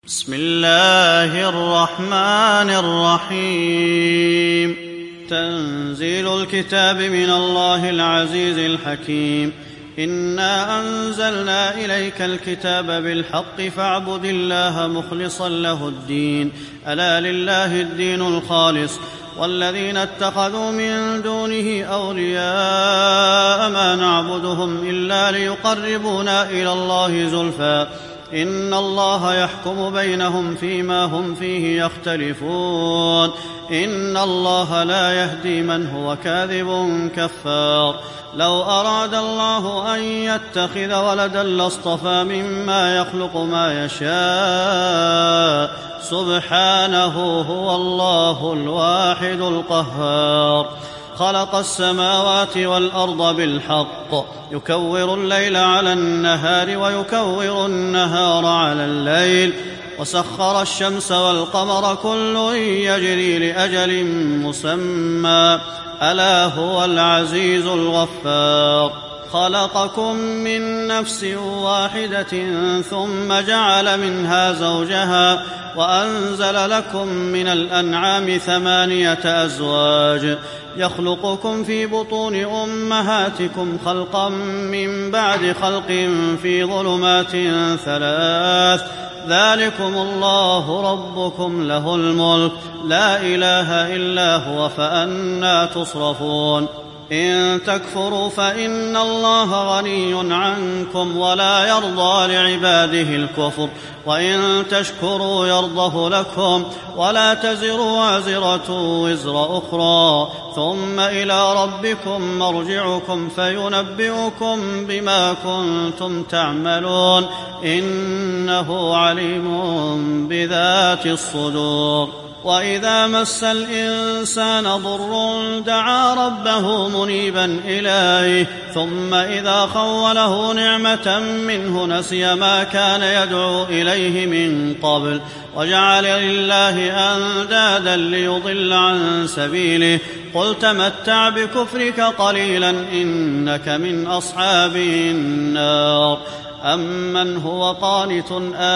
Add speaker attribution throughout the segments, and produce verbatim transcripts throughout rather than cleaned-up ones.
Speaker 1: بسم الله الرحمن الرحيم. تنزيل الكتاب من الله العزيز الحكيم. إنا أنزلنا إليك الكتاب بالحق فاعبد الله مخلصا له الدين، ألا لله الدين الخالص، والذين اتخذوا من دونه أولياء ما نعبدهم إلا ليقربونا إلى الله زلفى إن الله يحكم بينهم فيما هم فيه يختلفون، إن الله لا يهدي من هو كاذب كفار. لو أراد الله أن يتخذ ولدا لاصطفى مما يخلق ما يشاء، سبحانه هو الله الواحد القهار. خلق السماوات والأرض بالحق، يكور الليل على النهار ويكور النهار على الليل، وسخر الشمس والقمر كل يجري لأجل مسمى، ألا هو العزيز الغفار. خلقكم من نفس واحدة ثم جعل منها زوجها وأنزل لكم من الأنعام ثمانية أزواج، يخلقكم في بطون أمهاتكم خلقا من بعد خلق في ظلمات ثلاث، ذلكم الله ربكم له الملك، لا إله إلا هو، فأنى تصرفون. إن تكفروا فإن الله غني عنكم ولا يرضى لعباده الكفر، وإن تشكروا يرضه لكم، ولا تزر وازرة وزر أخرى، ثم إلى ربكم مرجعكم فينبئكم بما كنتم تعملون، إنه عليم بذات الصدور. وإذا مس الإنسان ضر دعا ربه منيبا إليه، ثم إذا خوله نعمة منه نسي ما كان يدعو إليه من قبل، وجعل لله أندادا ليضل عن سبيله، قل تمتع بكفرك قليلا إنك من أصحاب النار. أمن هو قانت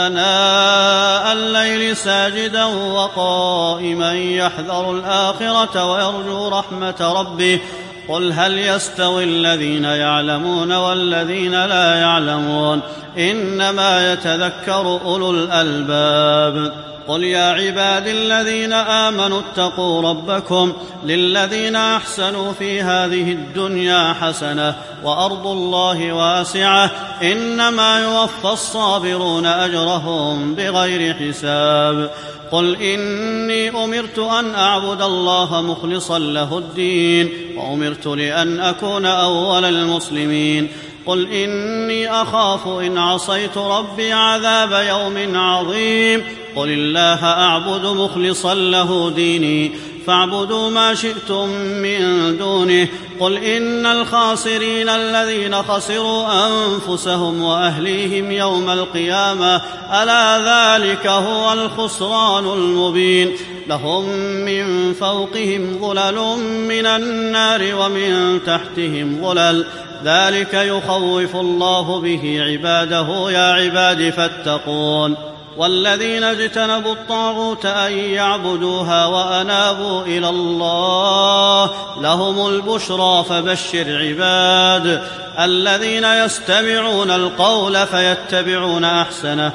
Speaker 1: آناء الليل ساجدا وقائما يحذر الآخرة ويرجو رحمة ربه، قل هل يستوي الذين يعلمون والذين لا يعلمون، إنما يتذكر أولو الألباب. قل يا عبادي الذين آمنوا اتقوا ربكم، للذين أحسنوا في هذه الدنيا حسنة وأرض الله واسعة، إنما يوفى الصابرون أجرهم بغير حساب. قل إني أمرت أن أعبد الله مخلصا له الدين، وأمرت لأن أكون أول المسلمين. قل إني أخاف إن عصيت ربي عذاب يوم عظيم. قل الله أعبد مخلصا له ديني، فاعبدوا ما شئتم من دونه. قل إن الخاسرين الذين خسروا أنفسهم وأهليهم يوم القيامة، ألا ذلك هو الخسران المبين. لهم من فوقهم ظلل من النار ومن تحتهم ظلل، ذلك يخوف الله به عباده، يا عباد فاتقون. والذين اجتنبوا الطاغوت أن يعبدوها وأنابوا إلى الله لهم البشرى، فبشر عباد الذين يستمعون القول فيتبعون أحسنه،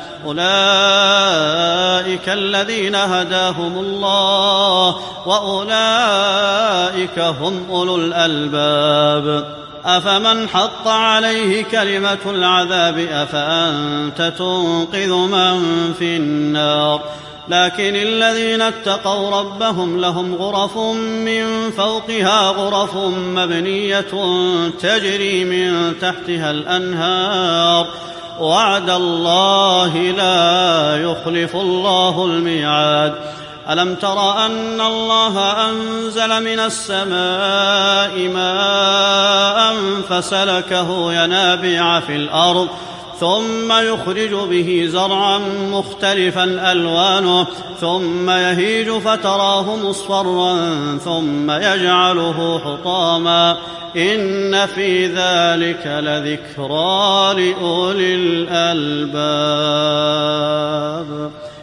Speaker 1: أولئك الذين هداهم الله، وأولئك هم أولو الألباب. أفمن حق عليه كلمة العذاب أفأنت تنقذ من في النار. لكن الذين اتقوا ربهم لهم غرف من فوقها غرف مبنية تجري من تحتها الأنهار، وعد الله لا يخلف الله الميعاد. ألم تر أن الله أنزل من السماء ماء فسلكه ينابيع في الأرض، ثم يخرج به زرعا مختلفا ألوانه، ثم يهيج فتراه مصفرا ثم يجعله حطاما، إن في ذلك لذكرى لأولي الألباب.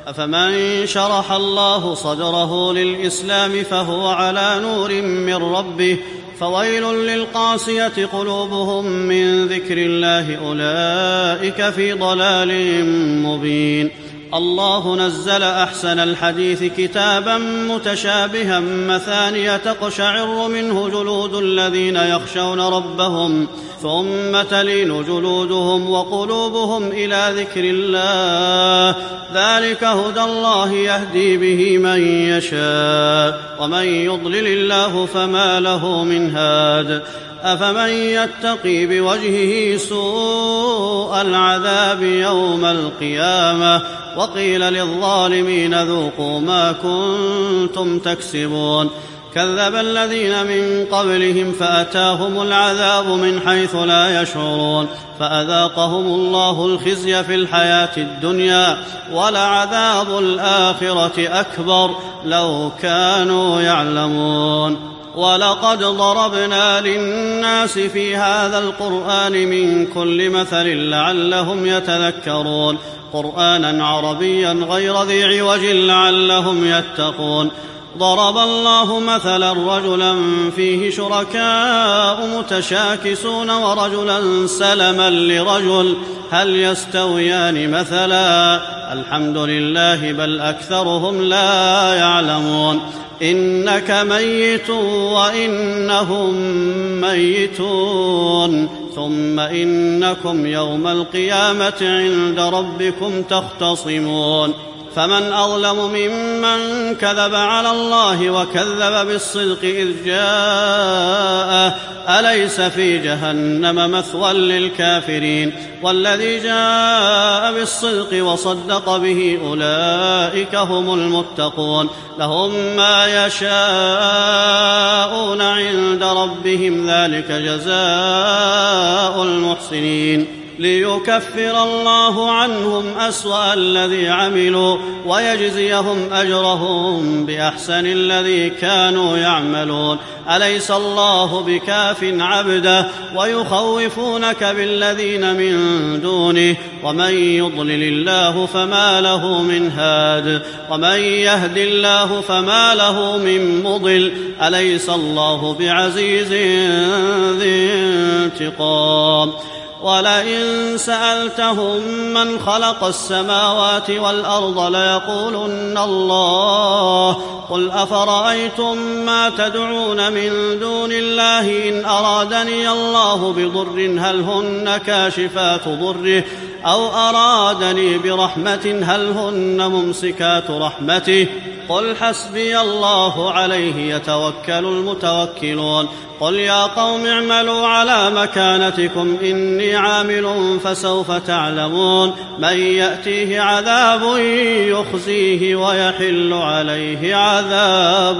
Speaker 1: أفمن شرح الله صدره للإسلام فهو على نور من ربه فويل للقاسية قلوبهم من ذكر الله أولئك في ضلال مبين. الله نزل أحسن الحديث كتابا متشابها مثانية تقشعر منه جلود الذين يخشون ربهم ثم تلين جلودهم وقلوبهم إلى ذكر الله ذلك هدى الله يهدي به من يشاء ومن يضلل الله فما له من هاد. أفمن يتقي بوجهه سوء العذاب يوم القيامة وقيل للظالمين ذوقوا ما كنتم تكسبون. كذب الذين من قبلهم فأتاهم العذاب من حيث لا يشعرون فأذاقهم الله الخزي في الحياة الدنيا ولعذاب الآخرة أكبر لو كانوا يعلمون. ولقد ضربنا للناس في هذا القرآن من كل مثل لعلهم يتذكرون قرآنا عربيا غير ذي عوج لعلهم يتقون. ضرب الله مثلا رجلا فيه شركاء متشاكسون ورجلا سلما لرجل هل يستويان مثلا الحمد لله بل أكثرهم لا يعلمون. إنك ميت وإنهم ميتون ثم إنكم يوم القيامة عند ربكم تختصمون. فمن أظلم ممن كذب على الله وكذب بالصدق إذ جاءه أليس في جهنم مثوى للكافرين والذي جاء بالصدق وصدق به أولئك هم المتقون لهم ما يشاءون عند ربهم ذلك جزاء المحسنين ليكفر الله عنهم أسوأ الذي عملوا ويجزيهم أجرهم بأحسن الذي كانوا يعملون. أليس الله بكاف عبده ويخوفونك بالذين من دونه ومن يضلل الله فما له من هاد ومن يهد الله فما له من مضل. أليس الله بعزيز ذي انتقام. ولئن سألتهم من خلق السماوات والأرض ليقولن الله قل أفرأيتم ما تدعون من دون الله إن أرادني الله بضر هل هن كاشفات ضره أو أرادني برحمة هل هن ممسكات رحمته قل حسبي الله عليه يتوكل المتوكلون. قل يا قوم اعملوا على مكانتكم إني عامل فسوف تعلمون من يأتيه عذاب يخزيه ويحل عليه عذاب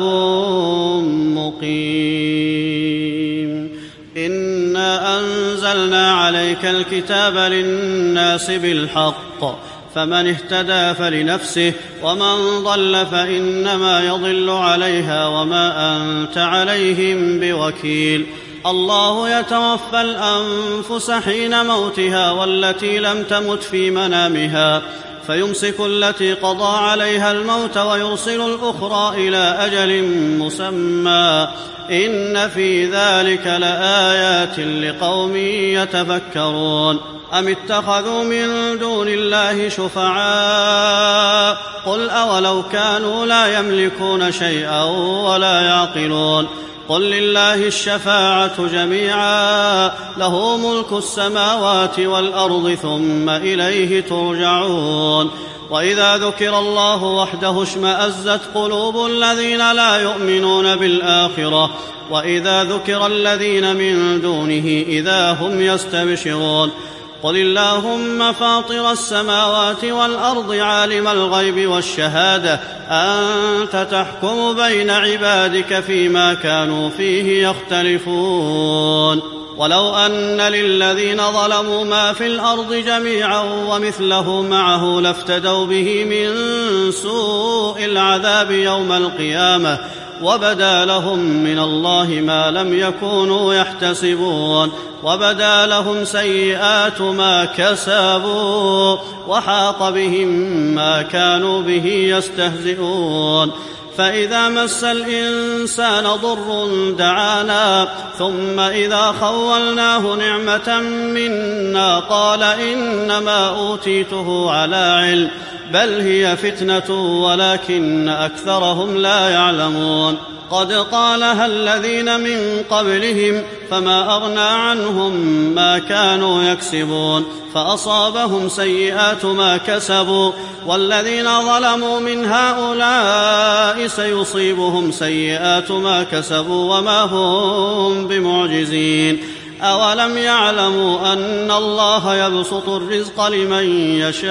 Speaker 1: مقيم. إنا أنزلنا عليك الكتاب للناس بالحق فمن اهتدى فلنفسه ومن ضل فإنما يضل عليها وما أنت عليهم بوكيل. الله يتوفى الأنفس حين موتها والتي لم تمت في منامها فيمسك التي قضى عليها الموت ويرسل الأخرى إلى أجل مسمى إن في ذلك لآيات لقوم يتفكرون. أم اتخذوا من دون الله شفعاء قل أولو كانوا لا يملكون شيئا ولا يعقلون قل لله الشفاعة جميعا له ملك السماوات والأرض ثم إليه ترجعون. وإذا ذكر الله وحده اشمأزت قلوب الذين لا يؤمنون بالآخرة وإذا ذكر الذين من دونه إذا هم يستبشرون. قل اللهم فاطر السماوات والأرض عالم الغيب والشهادة أنت تحكم بين عبادك فيما كانوا فيه يختلفون. ولو أن للذين ظلموا ما في الأرض جميعا ومثله معه لافتدوا به من سوء العذاب يوم القيامة وبدا لهم من الله ما لم يكونوا يحتسبون وبدا لهم سيئات ما كسبوا وحاق بهم ما كانوا به يستهزئون فإذا مس الإنسان ضر دعانا ثم إذا خولناه نعمة منا قال إنما أوتيته على علم بل هي فتنة ولكن أكثرهم لا يعلمون قد قالها الذين من قبلهم فما أغنى عنهم ما كانوا يكسبون فأصابهم سيئات ما كسبوا والذين ظلموا من هؤلاء سيصيبهم سيئات ما كسبوا وما هم بمعجزين أولم يعلموا أن الله يبسط الرزق لمن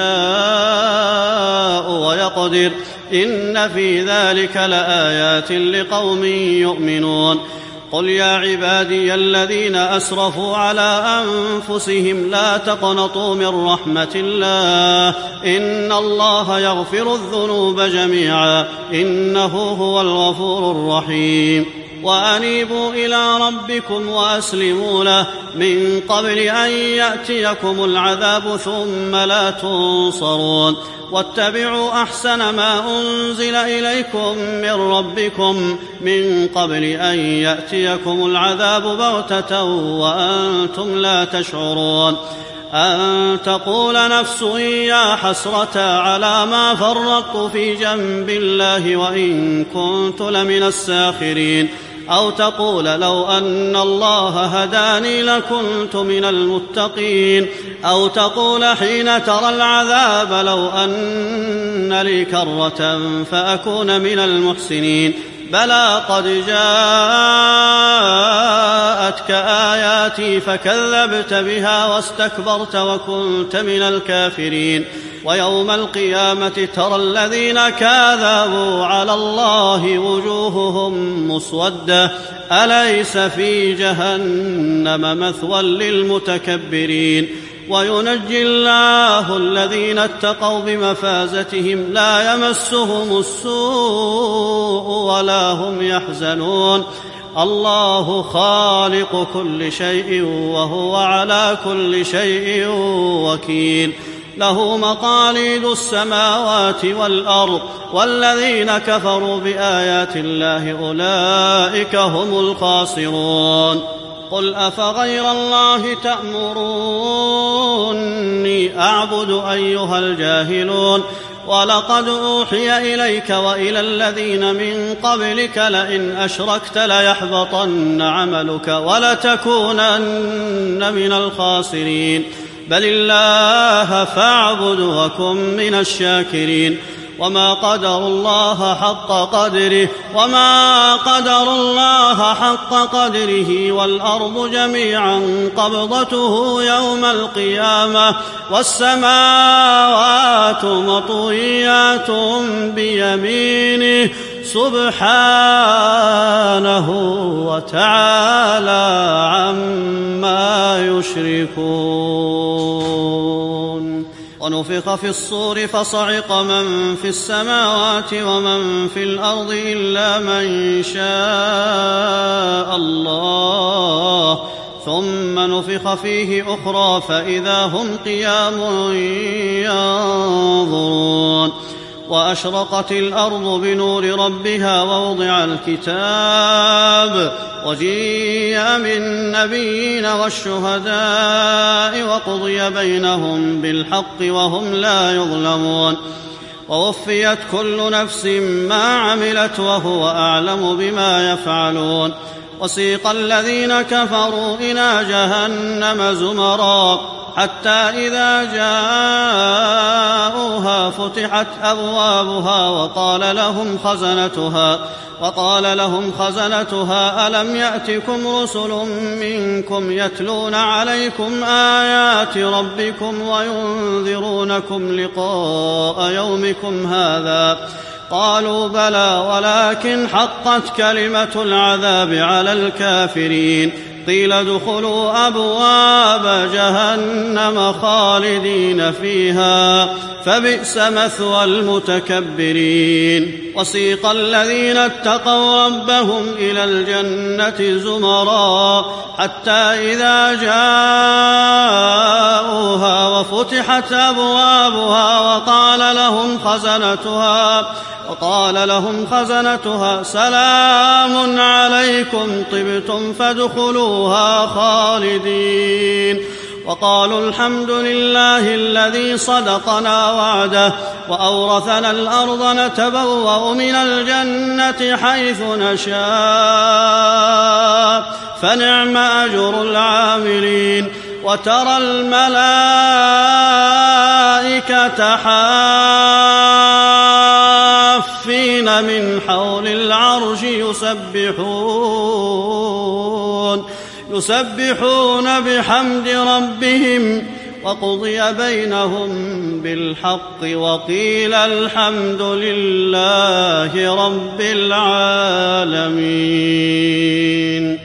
Speaker 1: يشاء ويقدر إن في ذلك لآيات لقوم يؤمنون قل يا عبادي الذين أسرفوا على أنفسهم لا تقنطوا من رحمة الله إن الله يغفر الذنوب جميعا إنه هو الغفور الرحيم وأنيبوا إلى ربكم وأسلموا له من قبل أن يأتيكم العذاب ثم لا تنصرون واتبعوا أحسن ما أنزل إليكم من ربكم من قبل أن يأتيكم العذاب بغتة وأنتم لا تشعرون أن تقول نفس يا حسرة على ما فرطت في جنب الله وإن كنت لمن الساخرين أو تقول لو أن الله هداني لكنت من المتقين أو تقول حين ترى العذاب لو أن لي كرة فأكون من المحسنين بلى قد جاءتك آياتي فكذبت بها واستكبرت وكنت من الكافرين ويوم القيامة ترى الذين كاذبوا على الله وجوههم مسودة أليس في جهنم مثوى للمتكبرين وينجي الله الذين اتقوا بمفازتهم لا يمسهم السوء ولا هم يحزنون الله خالق كل شيء وهو على كل شيء وكيل له مقاليد السماوات والأرض والذين كفروا بآيات الله أولئك هم الخاسرون قل أفغير الله تأمروني أعبد أيها الجاهلون ولقد أوحي إليك وإلى الذين من قبلك لئن أشركت ليحبطن عملك ولتكونن من الخاسرين بل الله فاعبد وكن من الشاكرين وما قدر الله حق قدره وما قدر الله حق قدره والأرض جميعا قبضته يوم القيامة والسماوات مطويات بيمينه سبحانه وتعالى عما يشركون ونفخ في الصور فصعق من في السماوات ومن في الأرض إلا من شاء الله ثم نفخ فيه أخرى فإذا هم قيام ينظرون وأشرقت الأرض بنور ربها ووضع الكتاب وجيء بالنبيين والشهداء وقضي بينهم بالحق وهم لا يظلمون ووفيت كل نفس ما عملت وهو أعلم بما يفعلون وسيق الذين كفروا إلى جهنم زمرا حتى إذا جاءوها فتحت أبوابها وقال لهم خزنتها وقال لهم خزنتها ألم يأتكم رسل منكم يتلون عليكم آيات ربكم وينذرونكم لقاء يومكم هذا قالوا بلى ولكن حقت كلمة العذاب على الكافرين قيل ادخلوا أبواب جهنم خالدين فيها فبئس مثوى المتكبرين وسيق الذين اتقوا ربهم إلى الجنة زمرا حتى إذا جاءوها وفتحت أبوابها وقال لهم خزنتها وقال لهم خزنتها سلام عليكم طبتم فادخلوها خالدين وقالوا الحمد لله الذي صدقنا وعده وأورثنا الأرض نتبوأ من الجنة حيث نشاء فنعم أجر العاملين وترى الملائكة حافين من حول العرش يسبحون يسبحون بحمد ربهم وقضي بينهم بالحق وقيل الحمد لله رب العالمين.